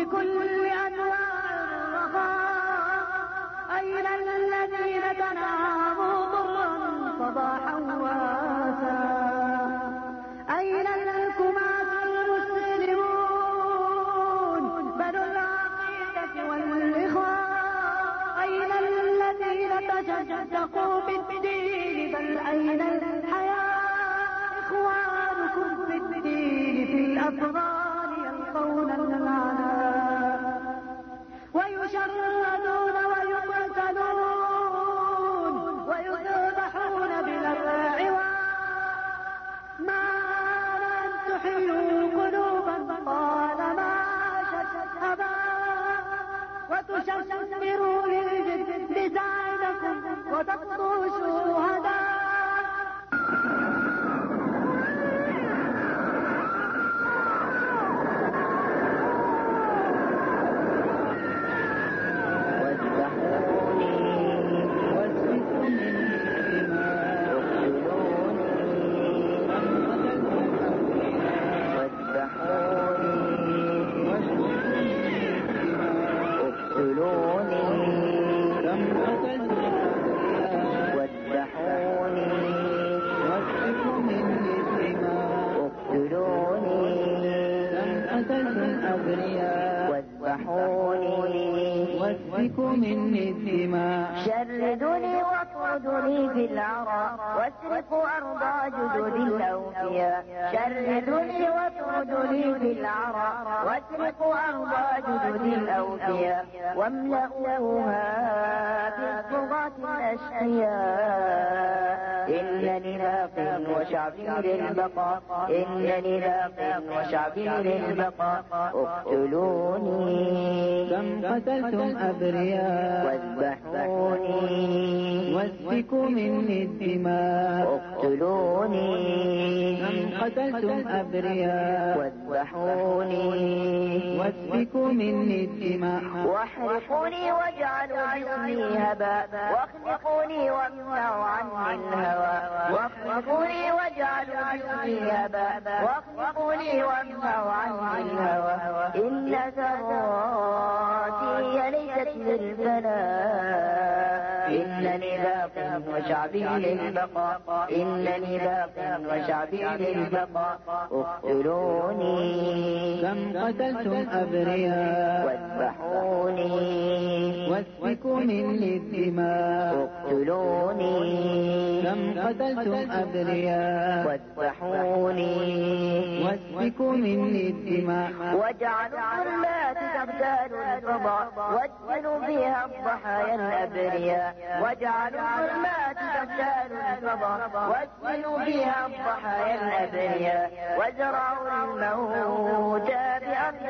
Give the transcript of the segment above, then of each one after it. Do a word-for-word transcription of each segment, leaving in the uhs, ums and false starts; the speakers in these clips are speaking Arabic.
بكل أنواع الرخاء. أين الذين تناموا ضرا صباحا ومساء؟ أين الكماة المسلمون بنو العقيدة والإخوان؟ أين الذين تشدقوا بالدين؟ بل أين الحياة؟ إخوانكم في الدين في الأفغان يلقون العناء ويشردون ويقتلون ويذبحون بلا عوان. ما أن تحيوا قلوبا طالما شتهبا وتشمروا للجد سعيدكم وتقضوا شهداء. واسفكوا مني الدماء. شردوني واطردوني في العرى واسرقوا أرضى جدود الأوفياء. شردوني واطردوني في العرى واسرقوا أرضى جدود الأوفياء. واملأوها بالطغاة الأشقياء. إنني لاق وشعبي للبقاء. إنني لاق وشعبي للبقاء. اقتلوني كم قتلتم أبرياء واذبحوني واسفكوا مني الدماء. اقتلوني كم قتلتم أبرياء واذبحوني واسفكوا مني الدماء. واحرقوني واجعلوا جسمي هباء. واخنقوني وامنعوا عني الهوى. واخنقوني واجعلوا جسمي هباء. واخنقوني وامنعوا عني الهوى. إن ثرواتي ليست للفناء. إنني باق وشعبي للبقاء. إنني باق وشعبي للبقاء. اقتلوني كم قتلتم أبرياء واذبحوني واسفكوا مني الدماء. اقتلوني كم قتلتم أبرياء واذبحوني واسفكوا مني الدماء. واجعلوا الظلمات تغتال الفضاء وادفنوا فيها الضحايا الأبرياء. واجعلوا الظلمات تغتال الفضاء وادفنوا فيها الضحايا الأبرياء. وازرعوا الموتى بأرض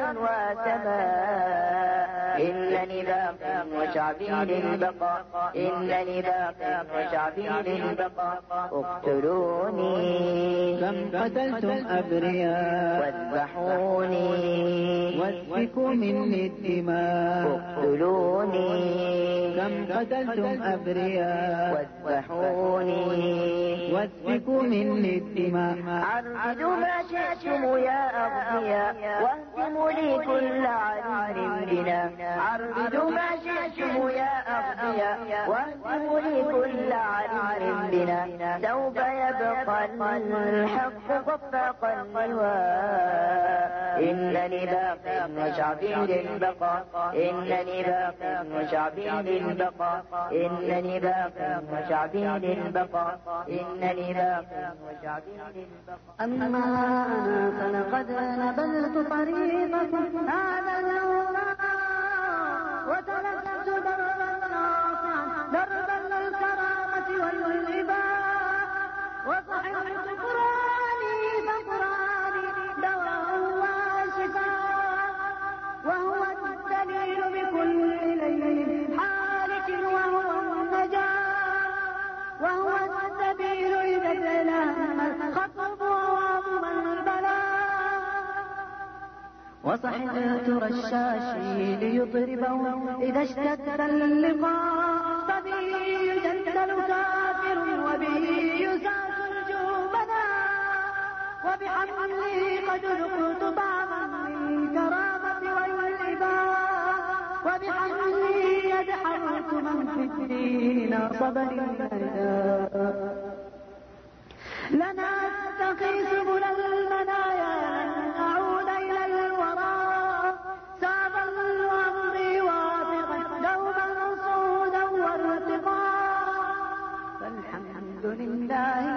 وسماء. إنني باق وشعبي للبقاء. إنني باق وشعبي للبقاء. اقتلوني كم قتلتم أبرياء واذبحوني واسفكوا مني الدماء. اقتلوني كم قتلتم أبرياء واذبحوني واسفكوا مني الدماء. عرضوا ما شئتم يا أغبياء واهدموا لي كل عريض بنا. عرضوا ما شئتم يا أغبياء واهدموا لي كل عريض بنا. سوف يبقى الحق خفاق اللواء. إنني باق وشعبي للبقاء. إنني باق وشعبي للبقاء. إنني باق وشعبي للبقاء. إنني باق وشعبي للبقاء. أما أنا فلقد نبذت طريقكم هذا اليوم وتركت دربا ناصعا دربا للكرامة والإباء. وصحبت قرآني فقرآني دواء وشفاء. وهو الدليل بكل ليل حالك وهو النجاة. وهو السبيل إذا تلام الخطب وواظب البلاء. وصحبت رشاشي ليضربه إذا اشتد اللقاء. فبه يجندل كافر وبه يساس الجبنا. وبحمله قد ذقت طعما من الكرامة والإباء. وبحمدي يدحرت من في الدين صبر النداء لنا نتقي سبل المنايا نعود إلى الوراء سأظل أمضي واثقا دوما صعودا وارتقاء فالحمد لله